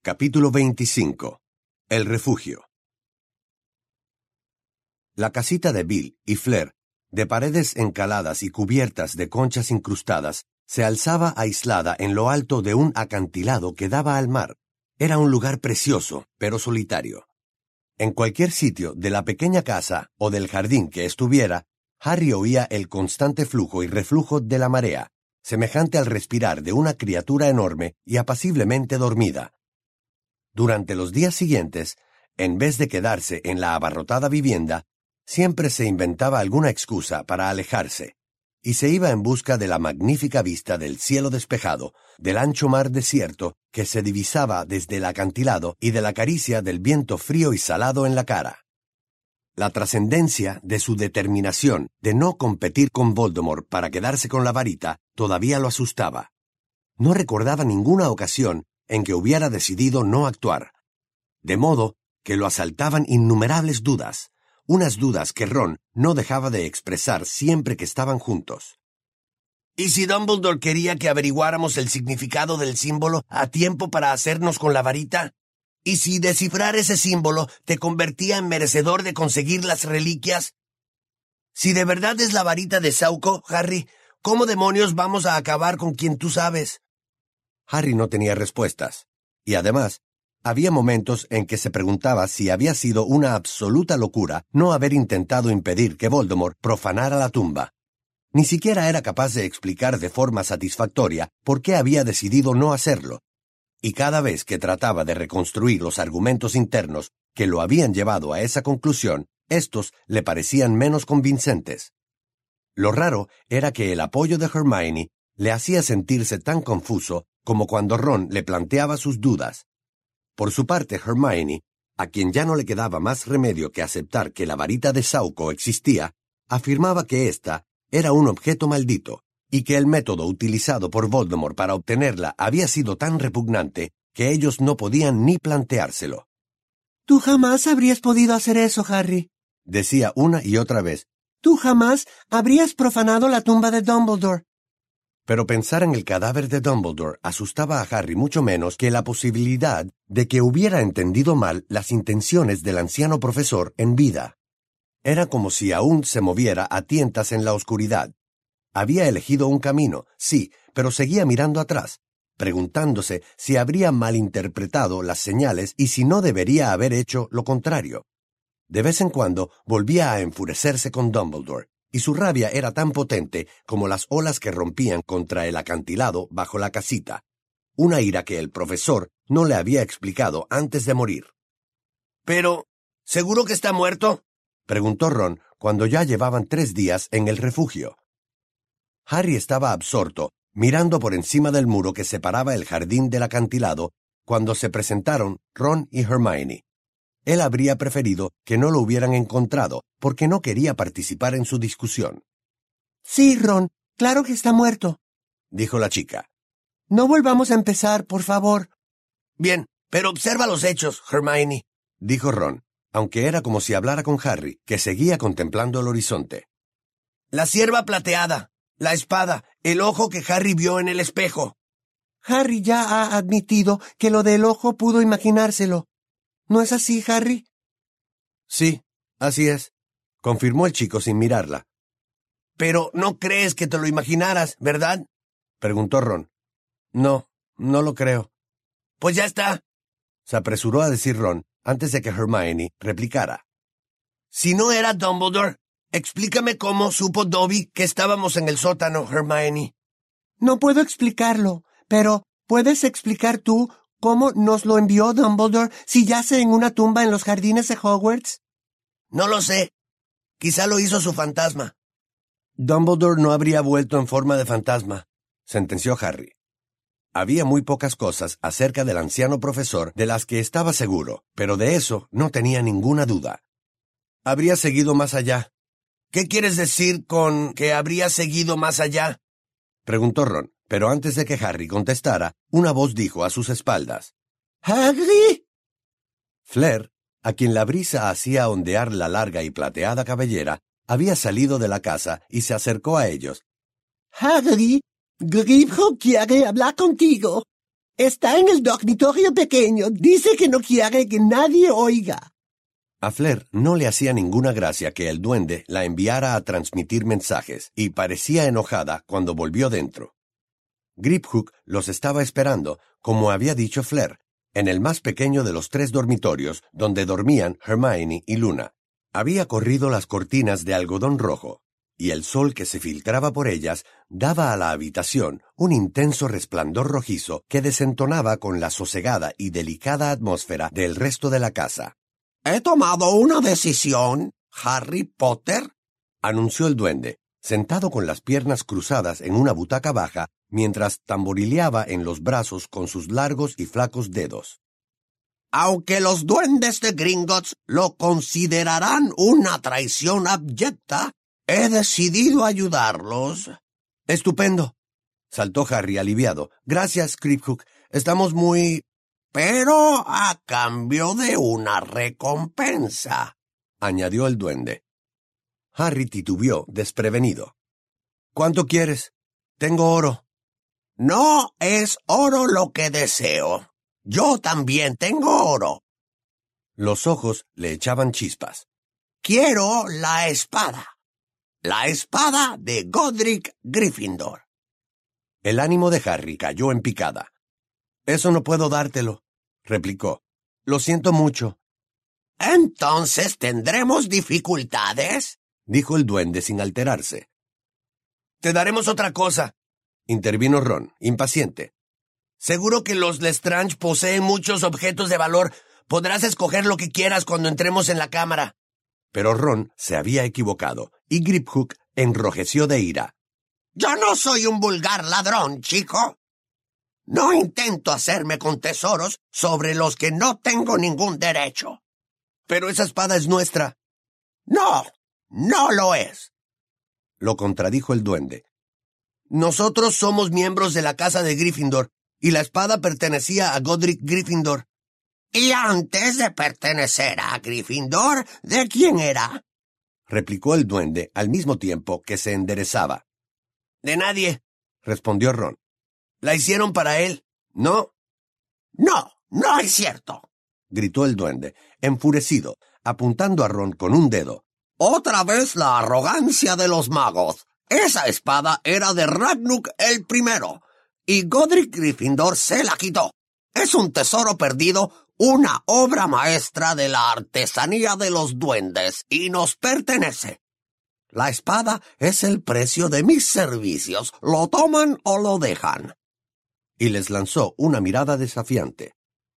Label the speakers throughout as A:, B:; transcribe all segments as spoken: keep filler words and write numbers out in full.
A: Capítulo veinticinco. El refugio. La casita de Bill y Fleur, de paredes encaladas y cubiertas de conchas incrustadas, se alzaba aislada en lo alto de un acantilado que daba al mar. Era un lugar precioso, pero solitario. En cualquier sitio de la pequeña casa o del jardín que estuviera, Harry oía el constante flujo y reflujo de la marea, semejante al respirar de una criatura enorme y apaciblemente dormida. Durante los días siguientes, en vez de quedarse en la abarrotada vivienda, siempre se inventaba alguna excusa para alejarse, y se iba en busca de la magnífica vista del cielo despejado, del ancho mar desierto que se divisaba desde el acantilado y de la caricia del viento frío y salado en la cara. La trascendencia de su determinación de no competir con Voldemort para quedarse con la varita todavía lo asustaba. No recordaba ninguna ocasión en que hubiera decidido no actuar, de modo que lo asaltaban innumerables dudas, unas dudas que Ron no dejaba de expresar siempre que estaban juntos.
B: ¿Y si Dumbledore quería que averiguáramos el significado del símbolo a tiempo para hacernos con la varita? ¿Y si descifrar ese símbolo te convertía en merecedor de conseguir las reliquias? Si de verdad es la varita de Sauco, Harry, ¿cómo demonios vamos a acabar con quien tú sabes?
A: Harry no tenía respuestas, y además, había momentos en que se preguntaba si había sido una absoluta locura no haber intentado impedir que Voldemort profanara la tumba. Ni siquiera era capaz de explicar de forma satisfactoria por qué había decidido no hacerlo, y cada vez que trataba de reconstruir los argumentos internos que lo habían llevado a esa conclusión, estos le parecían menos convincentes. Lo raro era que el apoyo de Hermione le hacía sentirse tan confuso como cuando Ron le planteaba sus dudas. Por su parte, Hermione, a quien ya no le quedaba más remedio que aceptar que la varita de Sauco existía, afirmaba que ésta era un objeto maldito, y que el método utilizado por Voldemort para obtenerla había sido tan repugnante que ellos no podían ni planteárselo.
C: «Tú jamás habrías podido hacer eso, Harry»,
A: decía una y otra vez.
C: «Tú jamás habrías profanado la tumba de Dumbledore».
A: Pero pensar en el cadáver de Dumbledore asustaba a Harry mucho menos que la posibilidad de que hubiera entendido mal las intenciones del anciano profesor en vida. Era como si aún se moviera a tientas en la oscuridad. Había elegido un camino, sí, pero seguía mirando atrás, preguntándose si habría malinterpretado las señales y si no debería haber hecho lo contrario. De vez en cuando volvía a enfurecerse con Dumbledore, y su rabia era tan potente como las olas que rompían contra el acantilado bajo la casita, una ira que el profesor no le había explicado antes de morir.
B: «Pero, ¿seguro que está muerto?»,
A: preguntó Ron cuando ya llevaban tres días en el refugio. Harry estaba absorto, mirando por encima del muro que separaba el jardín del acantilado, cuando se presentaron Ron y Hermione. Él habría preferido que no lo hubieran encontrado, porque no quería participar en su discusión.
C: «Sí, Ron, claro que está muerto»,
A: dijo la chica.
C: «No volvamos a empezar, por favor».
B: «Bien, pero observa los hechos, Hermione»,
A: dijo Ron, aunque era como si hablara con Harry, que seguía contemplando el horizonte.
B: «La cierva plateada, la espada, el ojo que Harry vio en el espejo».
C: «Harry ya ha admitido que lo del ojo pudo imaginárselo. ¿No es así, Harry?»
A: «Sí, así es», confirmó el chico sin mirarla.
B: «Pero no crees que te lo imaginaras, ¿verdad?»,
A: preguntó Ron. «No, no lo creo».
B: «Pues ya está»,
A: se apresuró a decir Ron antes de que Hermione replicara.
B: «Si no era Dumbledore, explícame cómo supo Dobby que estábamos en el sótano, Hermione».
C: «No puedo explicarlo, pero ¿puedes explicar tú cómo nos lo envió Dumbledore si yace en una tumba en los jardines de Hogwarts?»
B: «No lo sé. Quizá lo hizo su fantasma».
A: «Dumbledore no habría vuelto en forma de fantasma», sentenció Harry. Había muy pocas cosas acerca del anciano profesor de las que estaba seguro, pero de eso no tenía ninguna duda. Habría seguido más allá.
B: «¿Qué quieres decir con que habría seguido más allá?»,
A: preguntó Ron. Pero antes de que Harry contestara, una voz dijo a sus espaldas:
C: «¡Harry!».
A: Fleur, a quien la brisa hacía ondear la larga y plateada cabellera, había salido de la casa y se acercó a ellos.
C: «Harry, Grifo quiere hablar contigo». Está en el dormitorio pequeño. Dice que no quiere que nadie oiga.
A: A Flair no le hacía ninguna gracia que el duende la enviara a transmitir mensajes, y parecía enojada cuando volvió dentro. Griphook los estaba esperando, como había dicho Flair, en el más pequeño de los tres dormitorios donde dormían Hermione y Luna. Había corrido las cortinas de algodón rojo, y el sol que se filtraba por ellas daba a la habitación un intenso resplandor rojizo que desentonaba con la sosegada y delicada atmósfera del resto de la casa.
B: «He tomado una decisión, Harry Potter»,
A: anunció el duende, sentado con las piernas cruzadas en una butaca baja, mientras tamborileaba en los brazos con sus largos y flacos dedos.
B: «Aunque los duendes de Gringotts lo considerarán una traición abyecta, he decidido ayudarlos».
A: «Estupendo», saltó Harry aliviado. «Gracias, Griphook. Estamos muy...»
B: «Pero a cambio de una recompensa»,
A: añadió el duende. Harry titubeó, desprevenido. «¿Cuánto quieres? Tengo oro».
B: «No es oro lo que deseo. Yo también tengo oro».
A: Los ojos le echaban chispas.
B: «Quiero la espada. La espada de Godric Gryffindor».
A: El ánimo de Harry cayó en picada. «Eso no puedo dártelo», replicó. «Lo siento mucho».
B: «¿Entonces tendremos dificultades?»,
A: dijo el duende sin alterarse.
B: «Te daremos otra cosa»,
A: intervino Ron, impaciente.
B: «Seguro que los Lestrange poseen muchos objetos de valor. Podrás escoger lo que quieras cuando entremos en la cámara».
A: Pero Ron se había equivocado, y Griphook enrojeció de ira.
B: «Yo no soy un vulgar ladrón, chico. No intento hacerme con tesoros sobre los que no tengo ningún derecho».
A: «Pero esa espada es nuestra».
B: «No, no lo es»,
A: lo contradijo el duende.
B: «Nosotros somos miembros de la casa de Gryffindor, y la espada pertenecía a Godric Gryffindor». «Y antes de pertenecer a Gryffindor, ¿de quién era?»,
A: replicó el duende al mismo tiempo que se enderezaba.
B: «De nadie»,
A: respondió Ron.
B: «La hicieron para él, ¿no?». «No, no es cierto»,
A: gritó el duende, enfurecido, apuntando a Ron con un dedo.
B: «Otra vez la arrogancia de los magos. Esa espada era de Ragnuk el primero, y Godric Gryffindor se la quitó. Es un tesoro perdido, una obra maestra de la artesanía de los duendes, y nos pertenece. La espada es el precio de mis servicios. ¿Lo toman o lo dejan?».
A: Y les lanzó una mirada desafiante.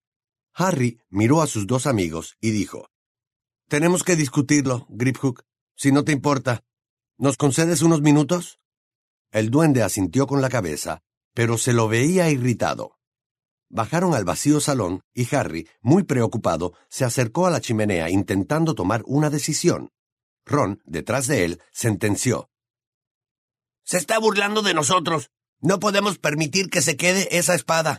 A: Harry miró a sus dos amigos y dijo: «Tenemos que discutirlo, Griphook, si no te importa. ¿Nos concedes unos minutos?». El duende asintió con la cabeza, pero se lo veía irritado. Bajaron al vacío salón y Harry, muy preocupado, se acercó a la chimenea intentando tomar una decisión. Ron, detrás de él, sentenció:
B: «Se está burlando de nosotros. No podemos permitir que se quede esa espada».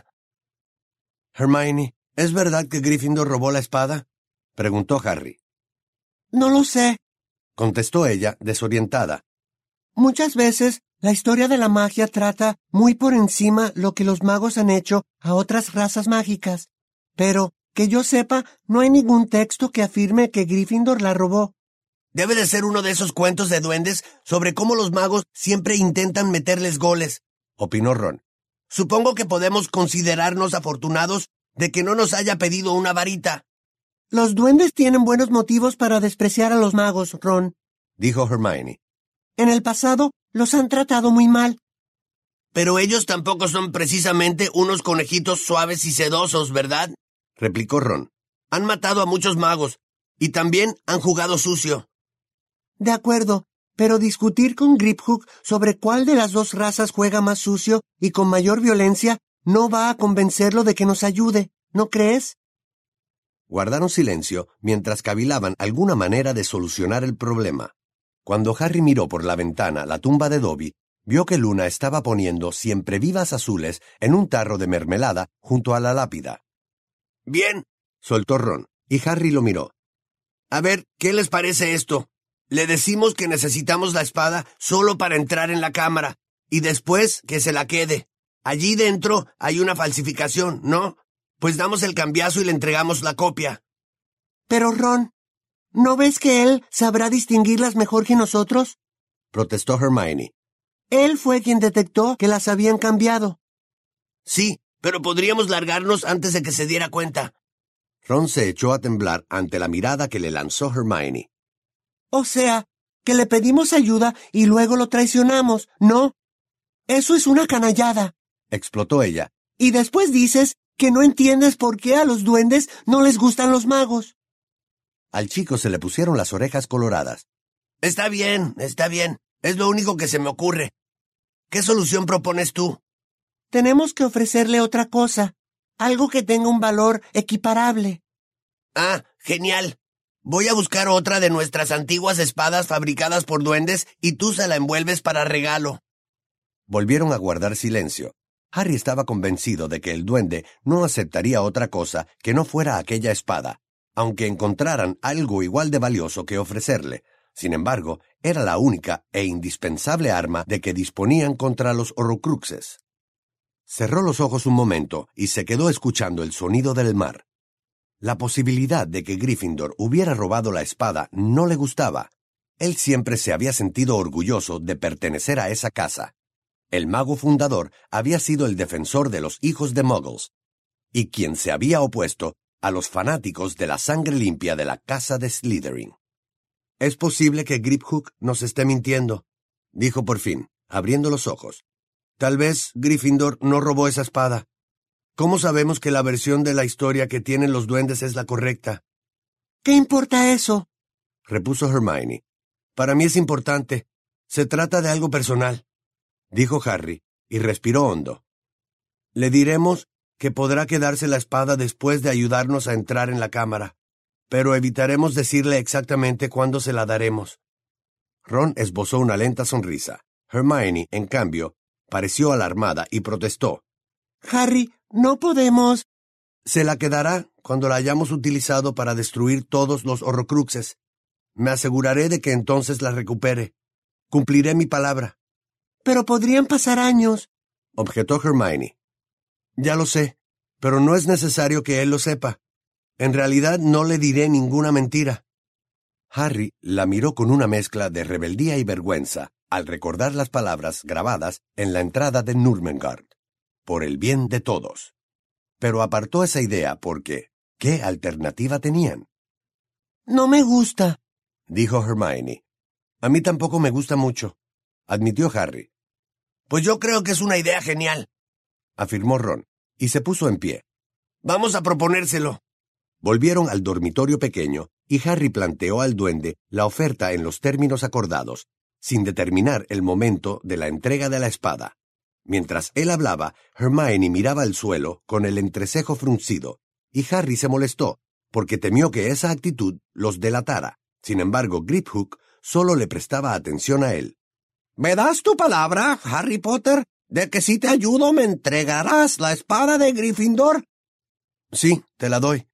A: «Hermione, ¿es verdad que Gryffindor robó la espada?», preguntó Harry.
C: «No lo sé»,
A: contestó ella, desorientada.
C: «Muchas veces la historia de la magia trata muy por encima lo que los magos han hecho a otras razas mágicas. Pero, que yo sepa, no hay ningún texto que afirme que Gryffindor la robó».
B: «Debe de ser uno de esos cuentos de duendes sobre cómo los magos siempre intentan meterles goles»,
A: opinó Ron.
B: «Supongo que podemos considerarnos afortunados de que no nos haya pedido una varita».
C: «Los duendes tienen buenos motivos para despreciar a los magos, Ron»,
A: dijo Hermione.
C: «En el pasado los han tratado muy mal».
B: «Pero ellos tampoco son precisamente unos conejitos suaves y sedosos, ¿verdad?»,
A: replicó Ron.
B: «Han matado a muchos magos, y también han jugado sucio».
C: «De acuerdo, pero discutir con Griphook sobre cuál de las dos razas juega más sucio y con mayor violencia no va a convencerlo de que nos ayude, ¿no crees?».
A: Guardaron silencio mientras cavilaban alguna manera de solucionar el problema. Cuando Harry miró por la ventana la tumba de Dobby, vio que Luna estaba poniendo siemprevivas azules en un tarro de mermelada junto a la lápida.
B: «Bien»,
A: soltó Ron, y Harry lo miró.
B: «A ver, ¿qué les parece esto? Le decimos que necesitamos la espada solo para entrar en la cámara, y después que se la quede». Allí dentro hay una falsificación, ¿no? Pues damos el cambiazo y le entregamos la copia.
C: Pero Ron, ¿no ves que él sabrá distinguirlas mejor que nosotros?
A: Protestó Hermione.
C: Él fue quien detectó que las habían cambiado.
B: Sí, pero podríamos largarnos antes de que se diera cuenta.
A: Ron se echó a temblar ante la mirada que le lanzó Hermione.
C: O sea, que le pedimos ayuda y luego lo traicionamos, ¿no? Eso es una canallada.
A: Explotó ella.
C: Y después dices que no entiendes por qué a los duendes no les gustan los magos.
A: Al chico se le pusieron las orejas coloradas.
B: Está bien, está bien. Es lo único que se me ocurre. ¿Qué solución propones tú?
C: Tenemos que ofrecerle otra cosa, algo que tenga un valor equiparable.
B: Ah, genial. Voy a buscar otra de nuestras antiguas espadas fabricadas por duendes y tú se la envuelves para regalo.
A: Volvieron a guardar silencio. Harry estaba convencido de que el duende no aceptaría otra cosa que no fuera aquella espada, aunque encontraran algo igual de valioso que ofrecerle. Sin embargo, era la única e indispensable arma de que disponían contra los Horrocruxes. Cerró los ojos un momento y se quedó escuchando el sonido del mar. La posibilidad de que Gryffindor hubiera robado la espada no le gustaba. Él siempre se había sentido orgulloso de pertenecer a esa casa. El mago fundador había sido el defensor de los hijos de Muggles, y quien se había opuesto a los fanáticos de la sangre limpia de la casa de Slytherin. «Es posible que Griphook nos esté mintiendo», dijo por fin, abriendo los ojos. «Tal vez Gryffindor no robó esa espada. ¿Cómo sabemos que la versión de la historia que tienen los duendes es la correcta?»
C: ¿Qué importa eso?,
A: repuso Hermione. «Para mí es importante. Se trata de algo personal», dijo Harry, y respiró hondo. «Le diremos que podrá quedarse la espada después de ayudarnos a entrar en la cámara, pero evitaremos decirle exactamente cuándo se la daremos». Ron esbozó una lenta sonrisa. Hermione, en cambio, pareció alarmada y protestó.
C: «Harry, no podemos...»
A: «Se la quedará cuando la hayamos utilizado para destruir todos los Horrocruxes. Me aseguraré de que entonces la recupere. Cumpliré mi palabra».
C: «Pero podrían pasar años»,
A: objetó Hermione. «Ya lo sé, pero no es necesario que él lo sepa. En realidad no le diré ninguna mentira». Harry la miró con una mezcla de rebeldía y vergüenza al recordar las palabras grabadas en la entrada de Nurmengard. Por el bien de todos. Pero apartó esa idea porque, ¿qué alternativa tenían?
C: «No me gusta»,
A: dijo Hermione. «A mí tampoco me gusta mucho», admitió Harry.
B: «Pues yo creo que es una idea genial»,
A: afirmó Ron, y se puso en pie.
B: «Vamos a proponérselo».
A: Volvieron al dormitorio pequeño y Harry planteó al duende la oferta en los términos acordados, sin determinar el momento de la entrega de la espada. Mientras él hablaba, Hermione miraba al suelo con el entrecejo fruncido, y Harry se molestó, porque temió que esa actitud los delatara. Sin embargo, Griphook solo le prestaba atención a él.
B: «¿Me das tu palabra, Harry Potter, de que si te ayudo me entregarás la espada de Gryffindor?»
A: «Sí, te la doy».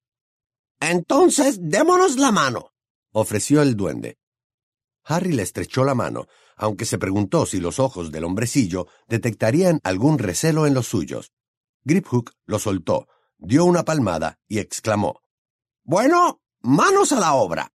B: «Entonces, démonos la mano»,
A: ofreció el duende. Harry le estrechó la mano, aunque se preguntó si los ojos del hombrecillo detectarían algún recelo en los suyos. Griphook lo soltó, dio una palmada y exclamó.
B: «Bueno, manos a la obra».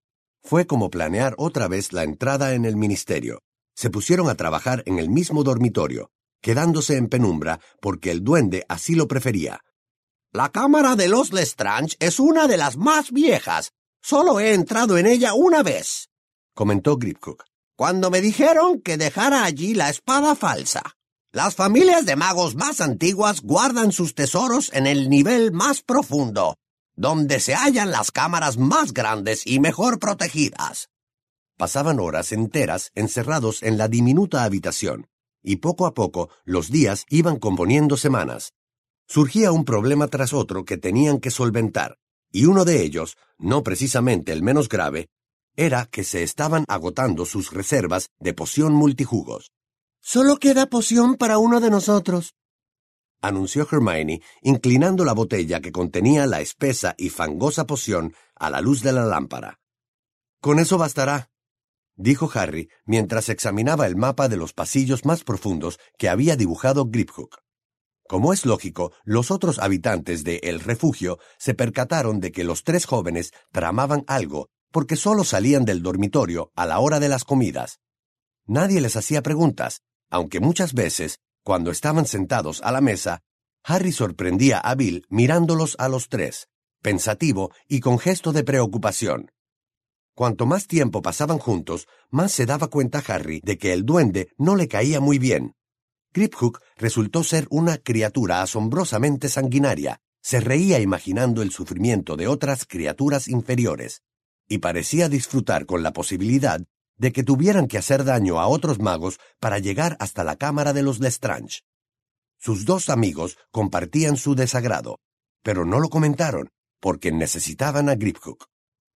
A: Fue como planear otra vez la entrada en el ministerio. Se pusieron a trabajar en el mismo dormitorio, quedándose en penumbra porque el duende así lo prefería.
B: «La cámara de los Lestrange es una de las más viejas. Solo he entrado en ella una vez»,
A: comentó Griphook.
B: «cuando me dijeron que dejara allí la espada falsa. Las familias de magos más antiguas guardan sus tesoros en el nivel más profundo, donde se hallan las cámaras más grandes y mejor protegidas».
A: Pasaban horas enteras encerrados en la diminuta habitación, y poco a poco los días iban componiendo semanas. Surgía un problema tras otro que tenían que solventar, y uno de ellos, no precisamente el menos grave, era que se estaban agotando sus reservas de poción multijugos.
C: «Solo queda poción para uno de nosotros»,
A: anunció Hermione, inclinando la botella que contenía la espesa y fangosa poción a la luz de la lámpara. «Con eso bastará», dijo Harry mientras examinaba el mapa de los pasillos más profundos que había dibujado Griphook. Como es lógico, los otros habitantes de El Refugio se percataron de que los tres jóvenes tramaban algo porque solo salían del dormitorio a la hora de las comidas. Nadie les hacía preguntas, aunque muchas veces, cuando estaban sentados a la mesa, Harry sorprendía a Bill mirándolos a los tres, pensativo y con gesto de preocupación. Cuanto más tiempo pasaban juntos, más se daba cuenta Harry de que el duende no le caía muy bien. Griphook resultó ser una criatura asombrosamente sanguinaria, se reía imaginando el sufrimiento de otras criaturas inferiores, y parecía disfrutar con la posibilidad de que tuvieran que hacer daño a otros magos para llegar hasta la cámara de los Lestrange. Sus dos amigos compartían su desagrado, pero no lo comentaron, porque necesitaban a Griphook.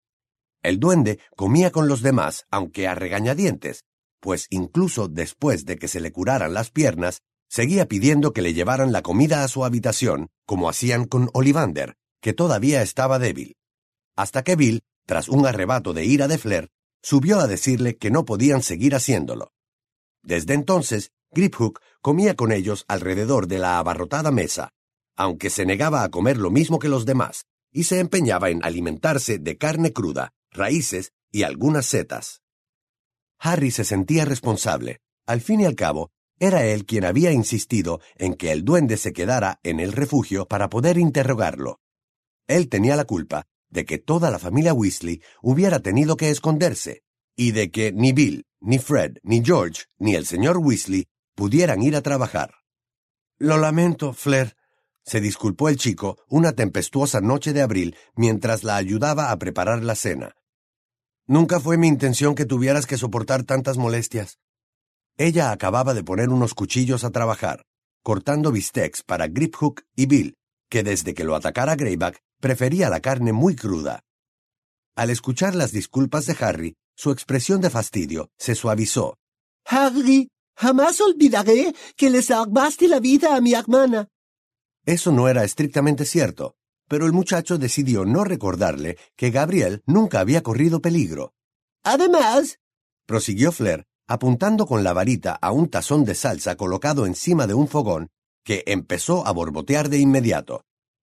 A: El duende comía con los demás, aunque a regañadientes, pues incluso después de que se le curaran las piernas, seguía pidiendo que le llevaran la comida a su habitación, como hacían con Ollivander, que todavía estaba débil. Hasta que Bill, tras un arrebato de ira de Fleur, subió a decirle que no podían seguir haciéndolo. Desde entonces, Griphook comía con ellos alrededor de la abarrotada mesa, aunque se negaba a comer lo mismo que los demás, y se empeñaba en alimentarse de carne cruda, raíces y algunas setas. Harry se sentía responsable. Al fin y al cabo, era él quien había insistido en que el duende se quedara en el refugio para poder interrogarlo. Él tenía la culpa de que toda la familia Weasley hubiera tenido que esconderse, y de que ni Bill, ni Fred, ni George, ni el señor Weasley pudieran ir a trabajar. «Lo lamento, Fleur», se disculpó el chico una tempestuosa noche de abril mientras la ayudaba a preparar la cena. «Nunca fue mi intención que tuvieras que soportar tantas molestias». Ella acababa de poner unos cuchillos a trabajar, cortando bistecs para Griphook y Bill, que desde que lo atacara Greyback prefería la carne muy cruda. Al escuchar las disculpas de Harry, su expresión de fastidio se suavizó.
C: Harry, jamás olvidaré que le salvaste la vida a mi hermana.
A: Eso no era estrictamente cierto, pero el muchacho decidió no recordarle que Gabriel nunca había corrido peligro.
C: Además,
A: prosiguió Fleur, apuntando con la varita a un tazón de salsa colocado encima de un fogón, que empezó a borbotear de inmediato.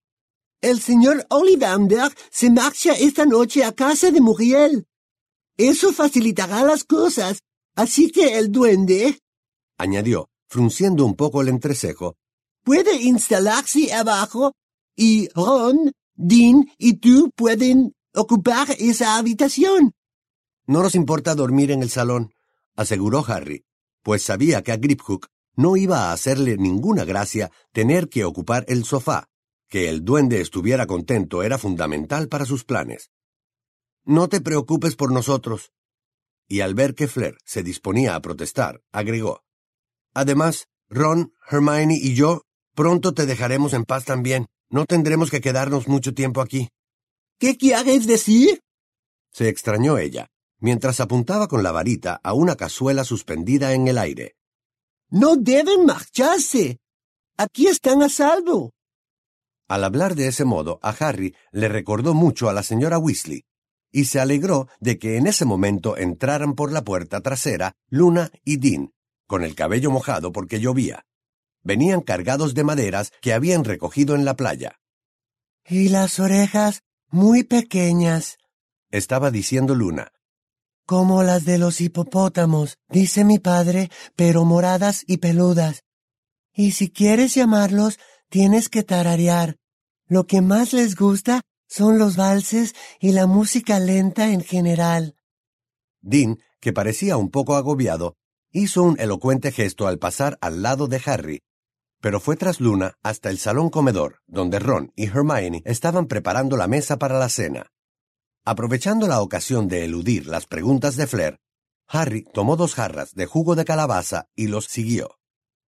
C: el señor Ollivander se marcha esta noche a casa de Muriel. Eso facilitará las cosas, así que el duende,
A: añadió, frunciendo un poco el entrecejo,
C: puede instalarse abajo y Ron, Dean y tú pueden ocupar esa habitación.
A: No nos importa dormir en el salón, aseguró Harry, pues sabía que a Griphook no iba a hacerle ninguna gracia tener que ocupar el sofá. Que el duende estuviera contento era fundamental para sus planes. «No te preocupes por nosotros». Y al ver que Fleur se disponía a protestar, agregó, «Además, Ron, Hermione y yo pronto te dejaremos en paz también. No tendremos que quedarnos mucho tiempo aquí».
C: ¿Qué quieres decir?,
A: se extrañó ella, mientras apuntaba con la varita a una cazuela suspendida en el aire.
C: «No deben marcharse. Aquí están a salvo».
A: Al hablar de ese modo, a Harry le recordó mucho a la señora Weasley, y se alegró de que en ese momento entraran por la puerta trasera Luna y Dean, con el cabello mojado porque llovía. Venían cargados de maderas que habían recogido en la playa.
C: «Y las orejas muy pequeñas»,
A: estaba diciendo Luna.
C: «Como las de los hipopótamos, dice mi padre, pero moradas y peludas. Y si quieres llamarlos, tienes que tararear. Lo que más les gusta son los valses y la música lenta en general».
A: Dean, que parecía un poco agobiado, hizo un elocuente gesto al pasar al lado de Harry, pero fue tras Luna hasta el salón comedor, donde Ron y Hermione estaban preparando la mesa para la cena. Aprovechando la ocasión de eludir las preguntas de Fleur, Harry tomó dos jarras de jugo de calabaza y los siguió.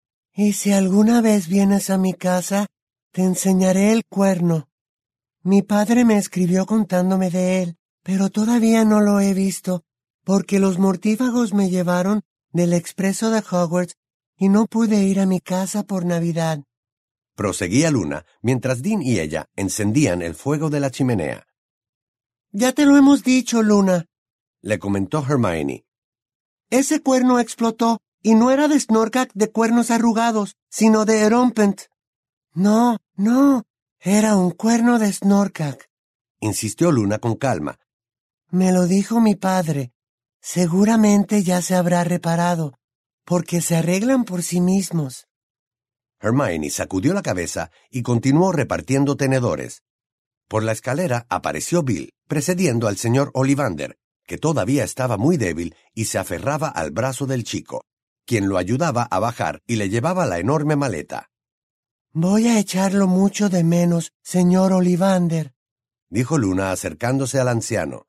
C: «Y si alguna vez vienes a mi casa, te enseñaré el cuerno. Mi padre me escribió contándome de él, pero todavía no lo he visto, porque los mortífagos me llevaron del expreso de Hogwarts y no pude ir a mi casa por Navidad».
A: Proseguía Luna, mientras Dean y ella encendían el fuego de la chimenea.
C: «Ya te lo hemos dicho, Luna»,
A: le comentó Hermione.
C: «Ese cuerno explotó, y no era de Snorkack de cuernos arrugados, sino de Erompent». No, no, era un cuerno de Snorkak,
A: insistió Luna con calma.
C: Me lo dijo mi padre. Seguramente ya se habrá reparado, porque se arreglan por sí mismos.
A: Hermione sacudió la cabeza y continuó repartiendo tenedores. Por la escalera apareció Bill, precediendo al señor Ollivander, que todavía estaba muy débil y se aferraba al brazo del chico, quien lo ayudaba a bajar y le llevaba la enorme maleta.
C: Voy a echarlo mucho de menos, señor Ollivander,
A: dijo Luna acercándose al anciano.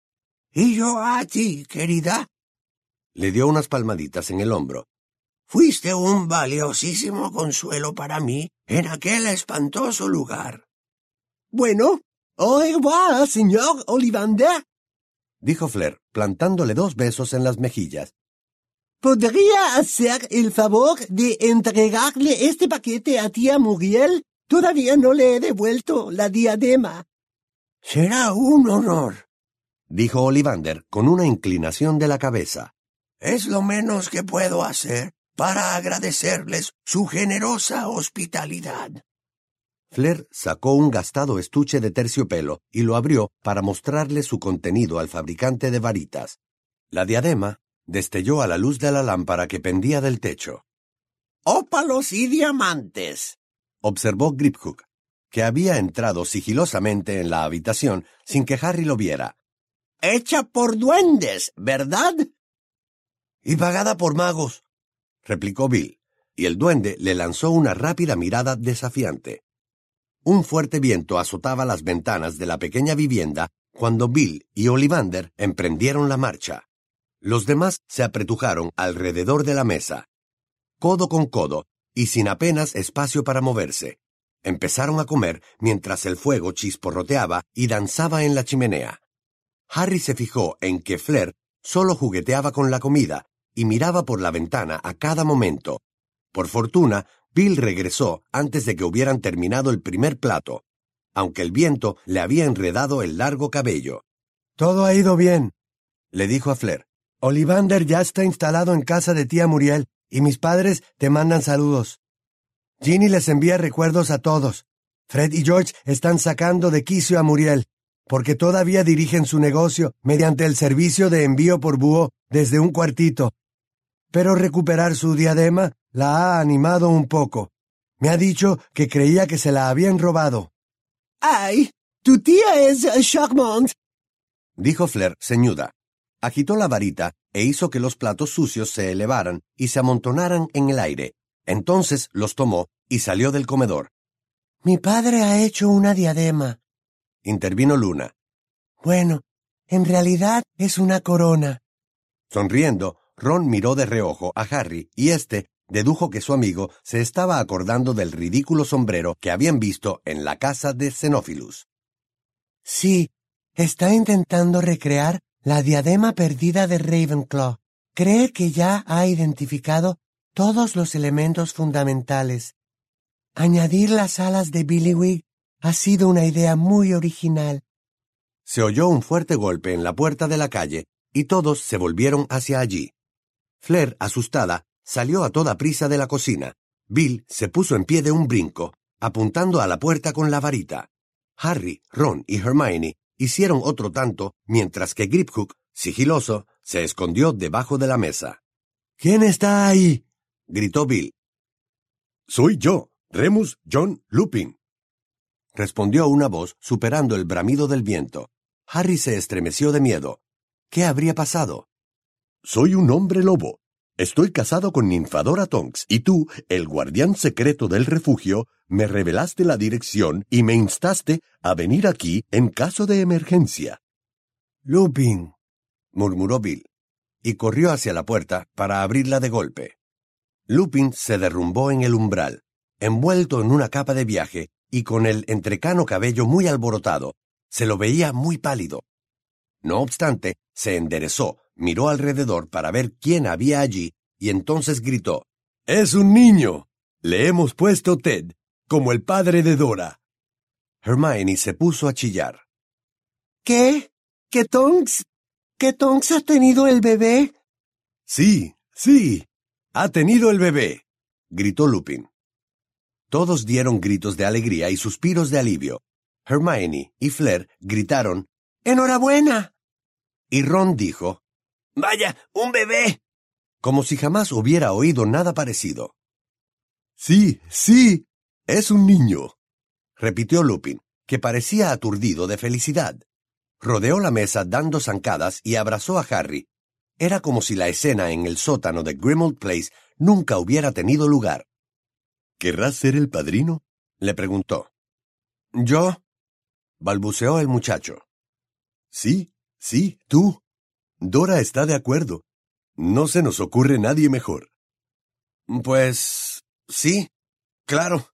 B: Y yo a ti, querida.
A: Le dio unas palmaditas en el hombro.
B: Fuiste un valiosísimo consuelo para mí en aquel espantoso lugar.
C: Bueno, au revoir, señor Ollivander,
A: dijo Fleur, plantándole dos besos en las mejillas.
C: ¿Podría hacer el favor de entregarle este paquete a tía Muriel? Todavía no le he devuelto la diadema.
B: Será un honor,
A: dijo Ollivander con una inclinación de la cabeza.
B: Es lo menos que puedo hacer para agradecerles su generosa hospitalidad.
A: Fleur sacó un gastado estuche de terciopelo y lo abrió para mostrarle su contenido al fabricante de varitas. La diadema destelló a la luz de la lámpara que pendía del techo.
B: «Ópalos y diamantes»,
A: observó Griphook, que había entrado sigilosamente en la habitación sin que Harry lo viera.
B: «Hecha por duendes, ¿verdad?»
A: «Y pagada por magos», replicó Bill, y el duende le lanzó una rápida mirada desafiante. Un fuerte viento azotaba las ventanas de la pequeña vivienda cuando Bill y Ollivander emprendieron la marcha. Los demás se apretujaron alrededor de la mesa, codo con codo y sin apenas espacio para moverse. Empezaron a comer mientras el fuego chisporroteaba y danzaba en la chimenea. Harry se fijó en que Fleur solo jugueteaba con la comida y miraba por la ventana a cada momento. Por fortuna, Bill regresó antes de que hubieran terminado el primer plato, aunque el viento le había enredado el largo cabello. «Todo ha ido bien», le dijo a Fleur. «Ollivander ya está instalado en casa de tía Muriel, y mis padres te mandan saludos. Ginny les envía recuerdos a todos. Fred y George están sacando de quicio a Muriel, porque todavía dirigen su negocio mediante el servicio de envío por búho desde un cuartito. Pero recuperar su diadema la ha animado un poco. Me ha dicho que creía que se la habían robado».
C: ¡Ay! ¡Tu tía es charmante!,
A: dijo Fleur ceñuda. Agitó la varita e hizo que los platos sucios se elevaran y se amontonaran en el aire. Entonces los tomó y salió del comedor.
C: «Mi padre ha hecho una diadema»,
A: intervino Luna.
C: «Bueno, en realidad es una corona».
A: Sonriendo, Ron miró de reojo a Harry y éste dedujo que su amigo se estaba acordando del ridículo sombrero que habían visto en la casa de Xenophilus.
C: «Sí, está intentando recrear la diadema perdida de Ravenclaw. Cree que ya ha identificado todos los elementos fundamentales. Añadir las alas de Billywig ha sido una idea muy original».
A: Se oyó un fuerte golpe en la puerta de la calle y todos se volvieron hacia allí. Fleur, asustada, salió a toda prisa de la cocina. Bill se puso en pie de un brinco, apuntando a la puerta con la varita. Harry, Ron y Hermione hicieron otro tanto, mientras que Griphook, sigiloso, se escondió debajo de la mesa. «¿Quién está ahí?», gritó Bill. «Soy yo, Remus John Lupin», respondió una voz superando el bramido del viento. Harry se estremeció de miedo. ¿Qué habría pasado? «Soy un hombre lobo. Estoy casado con Ninfadora Tonks, y tú, el guardián secreto del refugio, me revelaste la dirección y me instaste a venir aquí en caso de emergencia». «Lupin», murmuró Bill, y corrió hacia la puerta para abrirla de golpe. Lupin se derrumbó en el umbral, envuelto en una capa de viaje y con el entrecano cabello muy alborotado. Se lo veía muy pálido. No obstante, se enderezó, miró alrededor para ver quién había allí y entonces gritó: «¡Es un niño! Le hemos puesto Ted, como el padre de Dora». Hermione se puso a chillar.
C: «¿Qué? ¿Que Tonks? ¿Que Tonks ha tenido el bebé?»
A: «Sí, sí, ha tenido el bebé», gritó Lupin. Todos dieron gritos de alegría y suspiros de alivio. Hermione y Fleur gritaron «¡Enhorabuena!» y Ron dijo
B: «¡Vaya, un bebé!»,
A: como si jamás hubiera oído nada parecido. «Sí, sí, es un niño», repitió Lupin, que parecía aturdido de felicidad. Rodeó la mesa dando zancadas y abrazó a Harry. Era como si la escena en el sótano de Grimmauld Place nunca hubiera tenido lugar. «¿Querrás ser el padrino?», le preguntó. «¿Yo?», balbuceó el muchacho. «Sí, sí, tú. Dora está de acuerdo. No se nos ocurre nadie mejor». «Pues... sí, claro.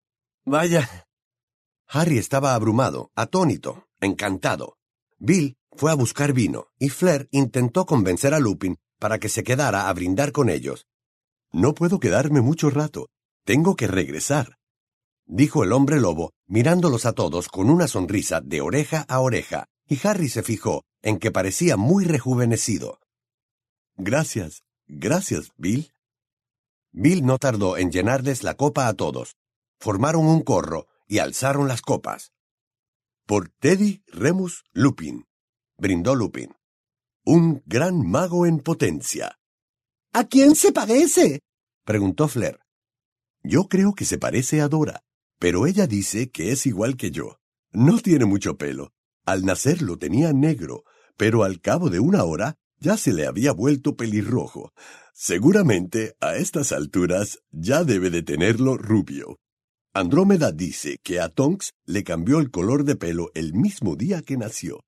A: Vaya». Harry estaba abrumado, atónito, encantado. Bill fue a buscar vino, y Fleur intentó convencer a Lupin para que se quedara a brindar con ellos. «No puedo quedarme mucho rato. Tengo que regresar», dijo el hombre lobo, mirándolos a todos con una sonrisa de oreja a oreja, y Harry se fijó en que parecía muy rejuvenecido. «Gracias, gracias, Bill». Bill no tardó en llenarles la copa a todos. Formaron un corro y alzaron las copas. «Por Teddy Remus Lupin», brindó Lupin. «Un gran mago en potencia».
C: ¿A quién se parece?,
A: preguntó Fleur. «Yo creo que se parece a Dora, pero ella dice que es igual que yo. No tiene mucho pelo. Al nacer lo tenía negro, pero al cabo de una hora ya se le había vuelto pelirrojo. Seguramente, a estas alturas, ya debe de tenerlo rubio. Andrómeda dice que a Tonks le cambió el color de pelo el mismo día que nació».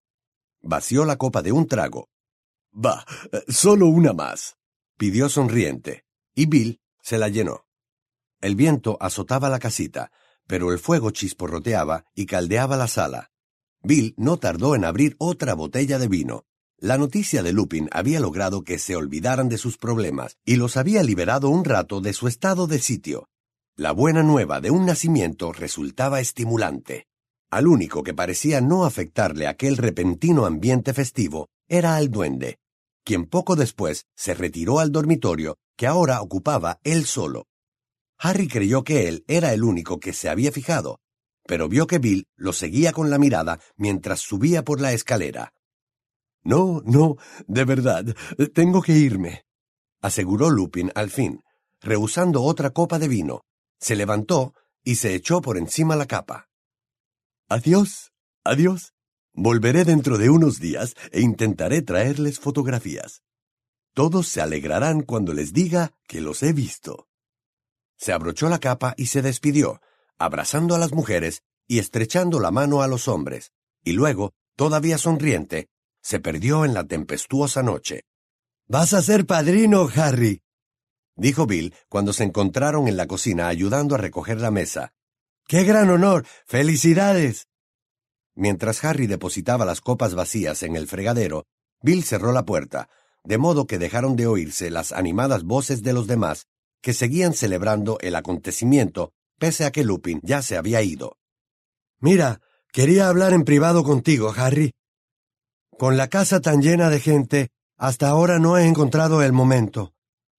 A: Vació la copa de un trago. «Va, solo una más», pidió sonriente, y Bill se la llenó. El viento azotaba la casita, pero el fuego chisporroteaba y caldeaba la sala. Bill no tardó en abrir otra botella de vino. La noticia de Lupin había logrado que se olvidaran de sus problemas y los había liberado un rato de su estado de sitio. La buena nueva de un nacimiento resultaba estimulante. Al único que parecía no afectarle aquel repentino ambiente festivo era al duende, quien poco después se retiró al dormitorio que ahora ocupaba él solo. Harry creyó que él era el único que se había fijado, pero vio que Bill lo seguía con la mirada mientras subía por la escalera. «No, no, de verdad, tengo que irme», aseguró Lupin al fin, rehusando otra copa de vino. Se levantó y se echó por encima la capa. «Adiós, adiós. Volveré dentro de unos días e intentaré traerles fotografías. Todos se alegrarán cuando les diga que los he visto». Se abrochó la capa y se despidió, abrazando a las mujeres y estrechando la mano a los hombres, y luego, todavía sonriente, se perdió en la tempestuosa noche. «Vas a ser padrino, Harry», dijo Bill cuando se encontraron en la cocina ayudando a recoger la mesa. «¡Qué gran honor! ¡Felicidades!». Mientras Harry depositaba las copas vacías en el fregadero, Bill cerró la puerta, de modo que dejaron de oírse las animadas voces de los demás, que seguían celebrando el acontecimiento, pese a que Lupin ya se había ido. «Mira, quería hablar en privado contigo, Harry. Con la casa tan llena de gente, hasta ahora no he encontrado el momento».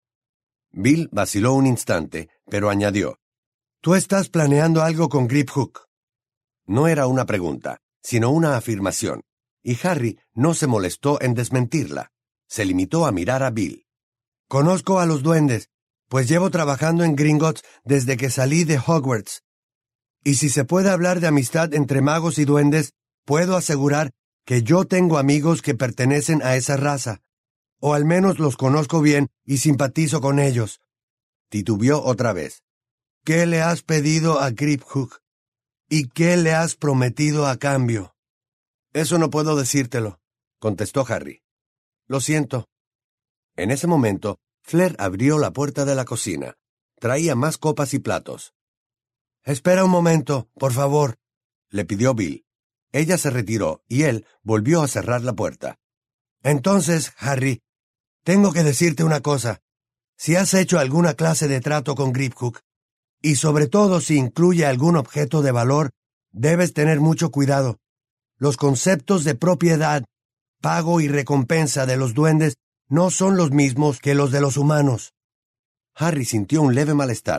A: Bill vaciló un instante, pero añadió, «¿Tú estás planeando algo con Griphook?». No era una pregunta, sino una afirmación, y Harry no se molestó en desmentirla. Se limitó a mirar a Bill. «Conozco a los duendes, pues llevo trabajando en Gringotts desde que salí de Hogwarts. Y si se puede hablar de amistad entre magos y duendes, puedo asegurar que yo tengo amigos que pertenecen a esa raza, o al menos los conozco bien y simpatizo con ellos». Titubeó otra vez. «¿Qué le has pedido a Griphook? ¿Y qué le has prometido a cambio?». «Eso no puedo decírtelo», contestó Harry. «Lo siento». En ese momento, Fleur abrió la puerta de la cocina. Traía más copas y platos. «Espera un momento, por favor», le pidió Bill. Ella se retiró y él volvió a cerrar la puerta. «Entonces, Harry, tengo que decirte una cosa. Si has hecho alguna clase de trato con Griphook, y sobre todo si incluye algún objeto de valor, debes tener mucho cuidado. Los conceptos de propiedad, pago y recompensa de los duendes no son los mismos que los de los humanos». Harry sintió un leve malestar,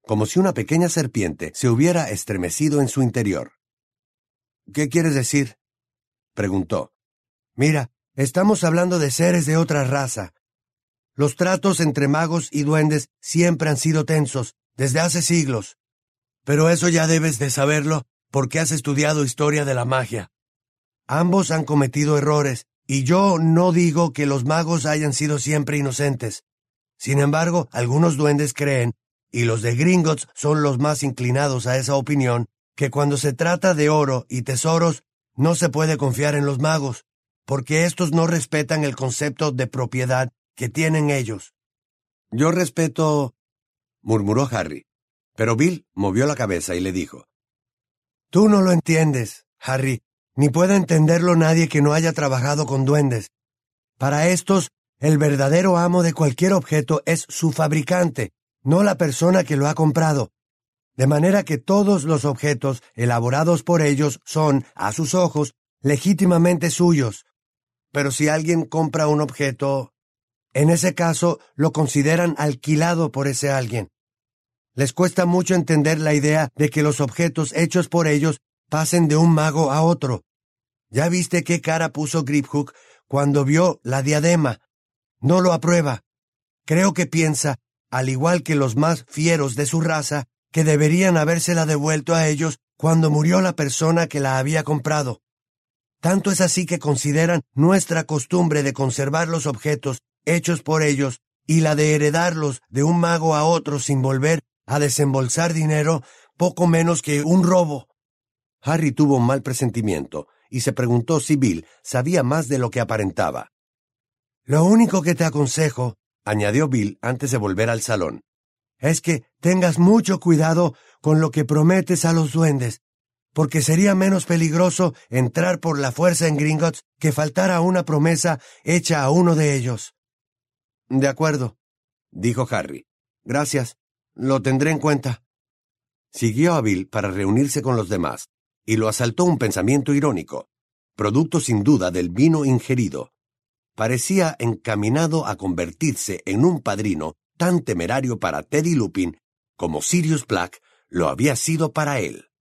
A: como si una pequeña serpiente se hubiera estremecido en su interior. —¿Qué quieres decir? —preguntó. —Mira, estamos hablando de seres de otra raza. Los tratos entre magos y duendes siempre han sido tensos, desde hace siglos. Pero eso ya debes de saberlo porque has estudiado historia de la magia. Ambos han cometido errores, y yo no digo que los magos hayan sido siempre inocentes. Sin embargo, algunos duendes creen, y los de Gringotts son los más inclinados a esa opinión, que cuando se trata de oro y tesoros, no se puede confiar en los magos, porque estos no respetan el concepto de propiedad que tienen ellos. —Yo respeto —murmuró Harry, pero Bill movió la cabeza y le dijo—: Tú no lo entiendes, Harry, ni puede entenderlo nadie que no haya trabajado con duendes. Para estos, el verdadero amo de cualquier objeto es su fabricante, no la persona que lo ha comprado. De manera que todos los objetos elaborados por ellos son, a sus ojos, legítimamente suyos. Pero si alguien compra un objeto, en ese caso lo consideran alquilado por ese alguien. Les cuesta mucho entender la idea de que los objetos hechos por ellos pasen de un mago a otro. ¿Ya viste qué cara puso Griphook cuando vio la diadema? No lo aprueba. Creo que piensa, al igual que los más fieros de su raza, que deberían habérsela devuelto a ellos cuando murió la persona que la había comprado. Tanto es así que consideran nuestra costumbre de conservar los objetos hechos por ellos y la de heredarlos de un mago a otro sin volver a desembolsar dinero poco menos que un robo. Harry tuvo un mal presentimiento y se preguntó si Bill sabía más de lo que aparentaba. Lo único que te aconsejo, añadió Bill antes de volver al salón, es que tengas mucho cuidado con lo que prometes a los duendes, porque sería menos peligroso entrar por la fuerza en Gringotts que faltar a una promesa hecha a uno de ellos. De acuerdo, dijo Harry. Gracias, lo tendré en cuenta. Siguió a Bill para reunirse con los demás, y lo asaltó un pensamiento irónico, producto sin duda del vino ingerido. Parecía encaminado a convertirse en un padrino tan temerario para Teddy Lupin como Sirius Black lo había sido para él.